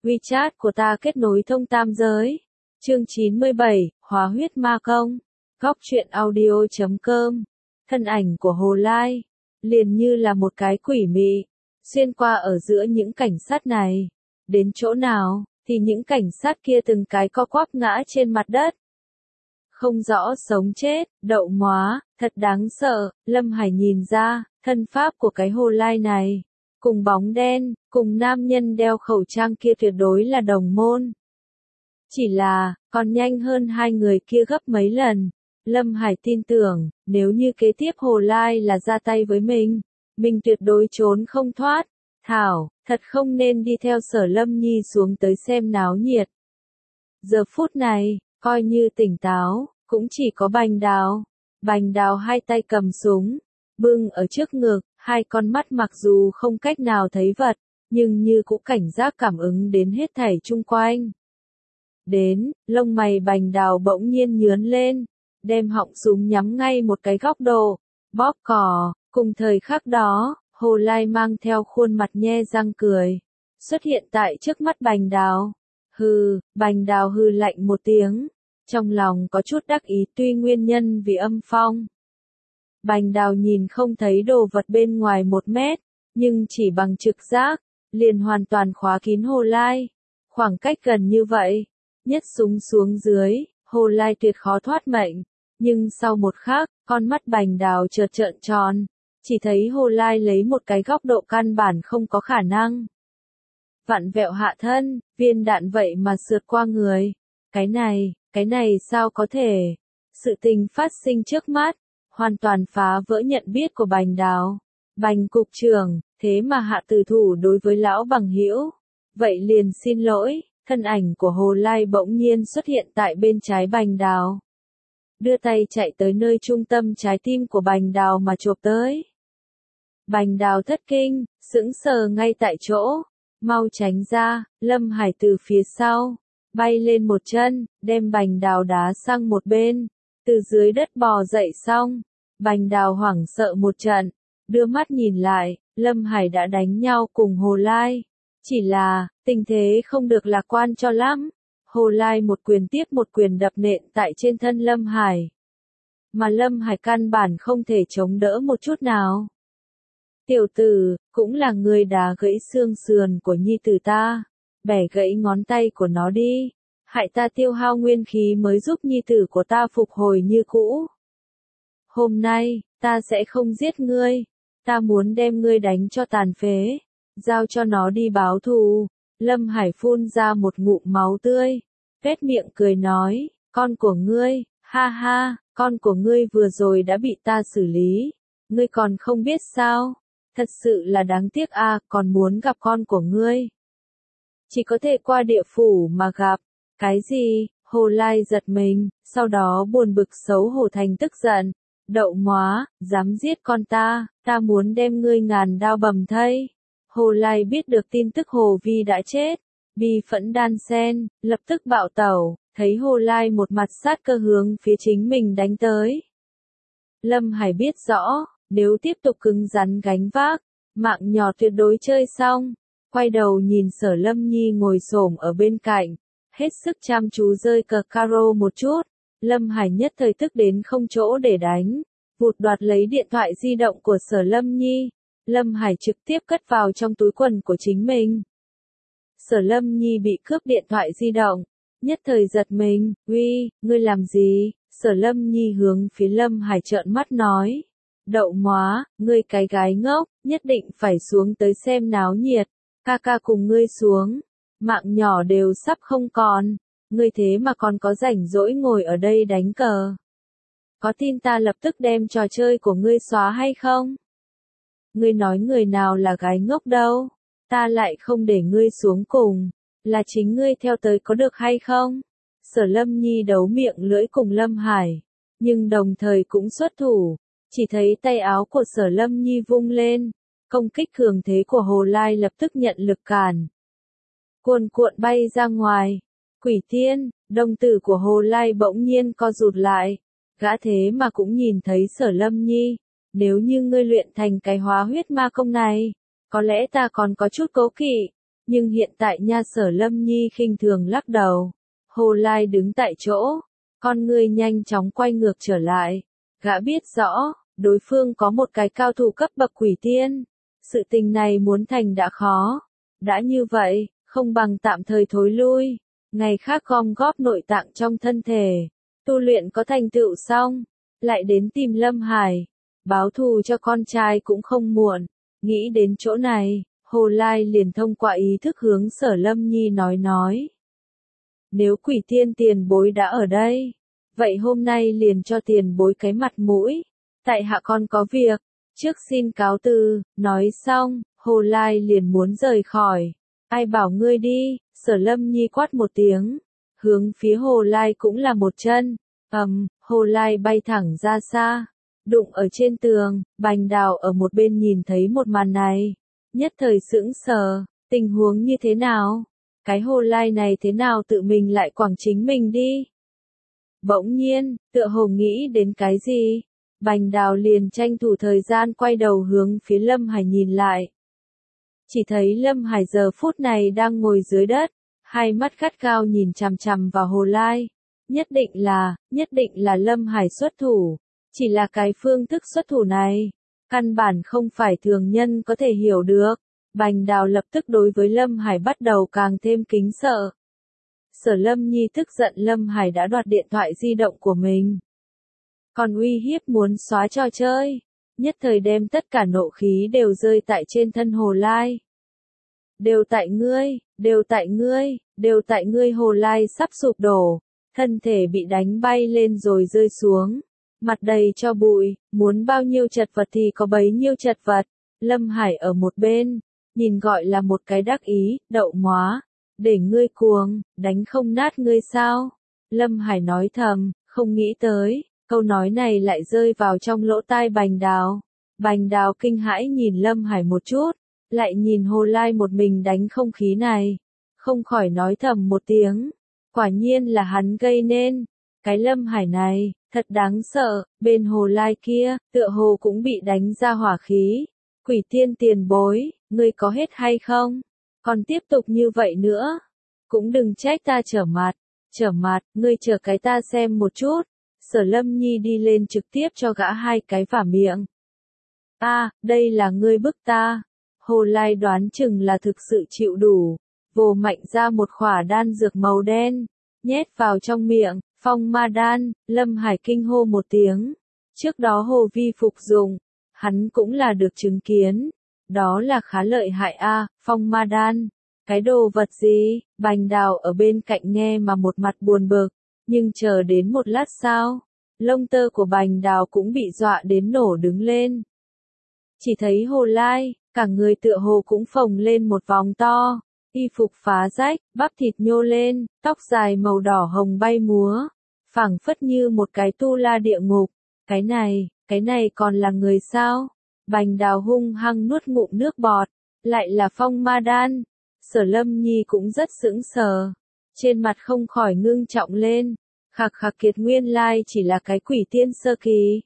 WeChat của ta kết nối thông tam giới. Chương 97, Hóa huyết ma công. Góc truyện audio.com. Thân ảnh của Hồ Lai, liền như là một cái quỷ mị, xuyên qua ở giữa những cảnh sát này. Đến chỗ nào, thì những cảnh sát kia từng cái co quắp ngã trên mặt đất. Không rõ sống chết, đậu móa, thật đáng sợ. Lâm Hải nhìn ra, thân pháp của cái Hồ Lai này, cùng bóng đen, cùng nam nhân đeo khẩu trang kia tuyệt đối là đồng môn. Chỉ là, còn nhanh hơn hai người kia gấp mấy lần. Lâm Hải tin tưởng, nếu như kế tiếp Hồ Lai là ra tay với mình tuyệt đối trốn không thoát. Thảo, thật không nên đi theo Sở Lâm Nhi xuống tới xem náo nhiệt. Giờ phút này, coi như tỉnh táo, cũng chỉ có Bành Đào. Bành Đào hai tay cầm súng, bưng ở trước ngực, hai con mắt mặc dù không cách nào thấy vật, nhưng như cũng cảnh giác cảm ứng đến hết thảy chung quanh. Đến, lông mày Bành Đào bỗng nhiên nhướn lên, đem họng súng nhắm ngay một cái góc độ, bóp cò. Cùng thời khắc đó, Hồ Lai mang theo khuôn mặt nhe răng cười, xuất hiện tại trước mắt Bành Đào. Hừ, Bành Đào hừ lạnh một tiếng, trong lòng có chút đắc ý tuy nguyên nhân vì âm phong. Bành Đào nhìn không thấy đồ vật bên ngoài 1 mét, nhưng chỉ bằng trực giác, liền hoàn toàn khóa kín Hồ Lai. Khoảng cách gần như vậy, nhất súng xuống dưới, Hồ Lai tuyệt khó thoát mệnh. Nhưng sau một khắc, con mắt Bành Đào chợt trợn tròn, chỉ thấy Hồ Lai lấy một cái góc độ căn bản không có khả năng vặn vẹo hạ thân, viên đạn vậy mà sượt qua người. Cái này sao có thể? Sự tình phát sinh trước mắt, hoàn toàn phá vỡ nhận biết của Bành Đào. Bành cục trưởng, thế mà hạ tử thủ đối với lão bằng hữu. Vậy liền xin lỗi. Thân ảnh của Hồ Lai bỗng nhiên xuất hiện tại bên trái Bành Đào. Đưa tay chạy tới nơi trung tâm trái tim của Bành Đào mà chộp tới. Bành Đào thất kinh, sững sờ ngay tại chỗ. Mau tránh ra, Lâm Hải từ phía sau, bay lên một chân, đem Bành Đào đá sang một bên. Từ dưới đất bò dậy xong, Bành Đào hoảng sợ một trận, đưa mắt nhìn lại, Lâm Hải đã đánh nhau cùng Hồ Lai. Chỉ là, tình thế không được lạc quan cho lắm. Hồ Lai một quyền tiếp một quyền đập nện tại trên thân Lâm Hải. Mà Lâm Hải căn bản không thể chống đỡ một chút nào. Tiểu tử, cũng là người đá gãy xương sườn của nhi tử ta. Bẻ gãy ngón tay của nó đi. Hại ta tiêu hao nguyên khí mới giúp nhi tử của ta phục hồi như cũ. Hôm nay, ta sẽ không giết ngươi. Ta muốn đem ngươi đánh cho tàn phế. Giao cho nó đi báo thù. Lâm Hải phun ra một ngụm máu tươi. Tuét miệng cười nói, con của ngươi, ha ha, con của ngươi vừa rồi đã bị ta xử lý. Ngươi còn không biết sao? Thật sự là đáng tiếc a, còn muốn gặp con của ngươi. Chỉ có thể qua địa phủ mà gặp. Cái gì? Hồ Lai giật mình, sau đó buồn bực xấu hổ thành tức giận. Đậu móa, dám giết con ta muốn đem ngươi ngàn đao bầm thây. Hồ Lai biết được tin tức Hồ Vi đã chết, bi phẫn đan sen, lập tức bạo tẩu, thấy Hồ Lai một mặt sát cơ hướng phía chính mình đánh tới. Lâm Hải biết rõ, nếu tiếp tục cứng rắn gánh vác, mạng nhỏ tuyệt đối chơi xong. Quay đầu nhìn Sở Lâm Nhi ngồi xổm ở bên cạnh, hết sức chăm chú rơi cờ caro một chút. Lâm Hải nhất thời tức đến không chỗ để đánh, vụt đoạt lấy điện thoại di động của Sở Lâm Nhi. Lâm Hải trực tiếp cất vào trong túi quần của chính mình. Sở Lâm Nhi bị cướp điện thoại di động, nhất thời giật mình, uy, ngươi làm gì? Sở Lâm Nhi hướng phía Lâm Hải trợn mắt nói, đậu móa, ngươi cái gái ngốc, nhất định phải xuống tới xem náo nhiệt, ca ca cùng ngươi xuống, mạng nhỏ đều sắp không còn, ngươi thế mà còn có rảnh rỗi ngồi ở đây đánh cờ. Có tin ta lập tức đem trò chơi của ngươi xóa hay không? Ngươi nói người nào là gái ngốc đâu, ta lại không để ngươi xuống cùng, là chính ngươi theo tới có được hay không? Sở Lâm Nhi đấu miệng lưỡi cùng Lâm Hải, nhưng đồng thời cũng xuất thủ, chỉ thấy tay áo của Sở Lâm Nhi vung lên, công kích cường thế của Hồ Lai lập tức nhận lực cản. Cuồn cuộn bay ra ngoài, quỷ tiên, đồng tử của Hồ Lai bỗng nhiên co rụt lại, gã thế mà cũng nhìn thấy Sở Lâm Nhi. Nếu như ngươi luyện thành cái hóa huyết ma công này, có lẽ ta còn có chút cố kỵ, Nhưng hiện tại nha, Sở Lâm Nhi khinh thường lắc đầu. Hồ Lai đứng tại chỗ, con người nhanh chóng quay ngược trở lại. Gã biết rõ, đối phương có một cái cao thủ cấp bậc quỷ tiên. Sự tình này muốn thành đã khó. Đã như vậy, không bằng tạm thời thối lui. Ngày khác gom góp nội tạng trong thân thể. Tu luyện có thành tựu xong, lại đến tìm Lâm Hải. Báo thù cho con trai cũng không muộn. Nghĩ đến chỗ này, Hồ Lai liền thông qua ý thức hướng Sở Lâm Nhi nói. Nếu quỷ tiên tiền bối đã ở đây, vậy hôm nay liền cho tiền bối cái mặt mũi. Tại hạ con có việc, trước xin cáo từ. Nói xong, Hồ Lai liền muốn rời khỏi. Ai bảo ngươi đi, Sở Lâm Nhi quát một tiếng. Hướng phía Hồ Lai cũng là một chân. Hồ Lai bay thẳng ra xa. Đụng ở trên tường, Bành Đào ở một bên nhìn thấy một màn này. Nhất thời sững sờ, tình huống như thế nào? Cái Hồ Lai này thế nào tự mình lại quẳng chính mình đi? Bỗng nhiên, tựa hồ nghĩ đến cái gì? Bành Đào liền tranh thủ thời gian quay đầu hướng phía Lâm Hải nhìn lại. Chỉ thấy Lâm Hải giờ phút này đang ngồi dưới đất, hai mắt gắt gao nhìn chằm chằm vào Hồ Lai. Nhất định là Lâm Hải xuất thủ. Chỉ là cái phương thức xuất thủ này, căn bản không phải thường nhân có thể hiểu được. Bành Đào lập tức đối với Lâm Hải bắt đầu càng thêm kính sợ. Sở Lâm Nhi tức giận Lâm Hải đã đoạt điện thoại di động của mình. Còn uy hiếp muốn xóa trò chơi. Nhất thời đem tất cả nộ khí đều rơi tại trên thân Hồ Lai. Đều tại ngươi Hồ Lai sắp sụp đổ. Thân thể bị đánh bay lên rồi rơi xuống. Mặt đầy cho bụi, muốn bao nhiêu chật vật thì có bấy nhiêu chật vật. Lâm Hải ở một bên, nhìn gọi là một cái đắc ý, đậu móa. Để ngươi cuồng, đánh không nát ngươi sao? Lâm Hải nói thầm, không nghĩ tới, câu nói này lại rơi vào trong lỗ tai Bành Đào. Bành Đào kinh hãi nhìn Lâm Hải một chút, lại nhìn Hồ Lai một mình đánh không khí này. Không khỏi nói thầm một tiếng, quả nhiên là hắn gây nên. Cái Lâm Hải này, thật đáng sợ, bên Hồ Lai kia, tựa hồ cũng bị đánh ra hỏa khí. Quỷ tiên tiền bối, ngươi có hết hay không? Còn tiếp tục như vậy nữa, cũng đừng trách ta trở mặt, ngươi chờ cái ta xem một chút. Sở Lâm Nhi đi lên trực tiếp cho gã hai cái vả miệng. Đây là ngươi bức ta. Hồ Lai đoán chừng là thực sự chịu đủ, vồ mạnh ra một khỏa đan dược màu đen, nhét vào trong miệng. Phong ma đan. Lâm Hải kinh hô một tiếng. Trước đó Hồ Vi phục dụng, hắn cũng là được chứng kiến. Đó là khá lợi hại phong ma đan. Cái đồ vật gì? Bành Đào ở bên cạnh nghe mà một mặt buồn bực. Nhưng chờ đến một lát sau, lông tơ của Bành Đào cũng bị dọa đến nổ đứng lên. Chỉ thấy Hồ Lai, cả người tựa hồ cũng phồng lên một vòng to. Y phục phá rách, bắp thịt nhô lên, tóc dài màu đỏ hồng bay múa. Phảng phất như một cái tu la địa ngục. Cái này còn là người sao? Bành Đào hung hăng nuốt ngụm nước bọt. Lại là phong ma đan. Sở Lâm Nhi cũng rất sững sờ. Trên mặt không khỏi ngưng trọng lên. Khạc kiệt nguyên lai chỉ là cái quỷ tiên sơ kỳ.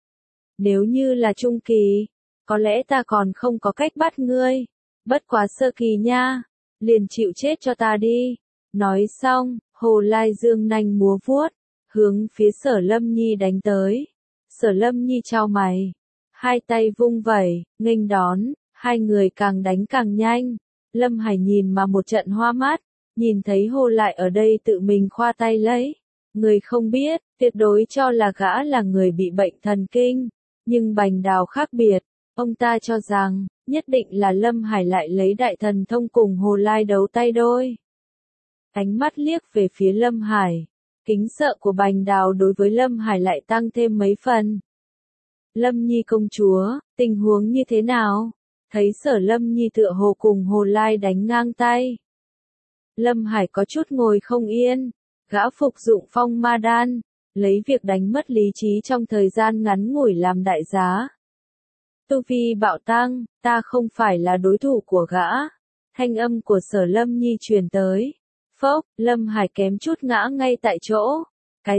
Nếu như là trung kỳ, có lẽ ta còn không có cách bắt ngươi. Bất quá sơ kỳ nha. Liền chịu chết cho ta đi. Nói xong, Hồ Lai dương nanh múa vuốt, hướng phía Sở Lâm Nhi đánh tới. Sở Lâm Nhi chau mày, hai tay vung vẩy, nghênh đón, hai người càng đánh càng nhanh. Lâm Hải nhìn mà một trận hoa mắt, nhìn thấy Hồ Lại ở đây tự mình khoa tay lấy. Người không biết, tuyệt đối cho là gã là người bị bệnh thần kinh. Nhưng Bành Đào khác biệt, ông ta cho rằng, nhất định là Lâm Hải lại lấy đại thần thông cùng Hồ Lai đấu tay đôi. Ánh mắt liếc về phía Lâm Hải. Kính sợ của Bành Đào đối với Lâm Hải lại tăng thêm mấy phần. Lâm Nhi công chúa, tình huống như thế nào? Thấy Sở Lâm Nhi tựa hồ cùng Hồ Lai đánh ngang tay. Lâm Hải có chút ngồi không yên. Gã phục dụng phong ma đan, lấy việc đánh mất lý trí trong thời gian ngắn ngủi làm đại giá. Tu vi bạo tăng, ta không phải là đối thủ của gã. Thanh âm của Sở Lâm Nhi truyền tới. Phốc, Lâm Hải kém chút ngã ngay tại chỗ. Cái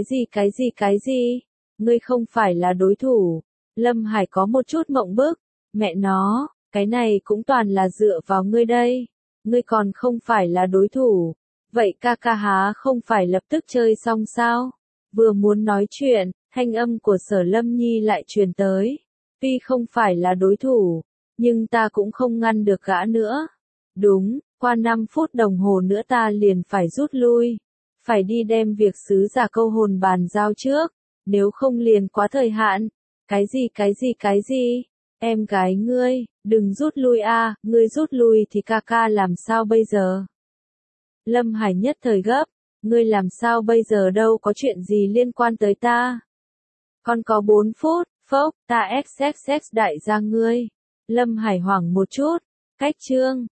gì? Ngươi không phải là đối thủ. Lâm Hải có một chút mộng bức. Mẹ nó, cái này cũng toàn là dựa vào ngươi đây. ngươi còn không phải là đối thủ. Vậy ca ca há không phải lập tức chơi xong sao? Vừa muốn nói chuyện, thanh âm của Sở Lâm Nhi lại truyền tới. Tuy không phải là đối thủ, nhưng ta cũng không ngăn được gã nữa. Đúng, qua 5 phút đồng hồ nữa ta liền phải rút lui. Phải đi đem việc sứ giả câu hồn bàn giao trước, nếu không liền quá thời hạn. Cái gì? Em gái ngươi, đừng rút lui a, ngươi rút lui thì ca ca làm sao bây giờ? Lâm Hải nhất thời gấp, ngươi làm sao bây giờ, đâu có chuyện gì liên quan tới ta. Còn có 4 phút, phốc, ta xxx đại gia ngươi. Lâm Hải hoảng một chút, cách chương.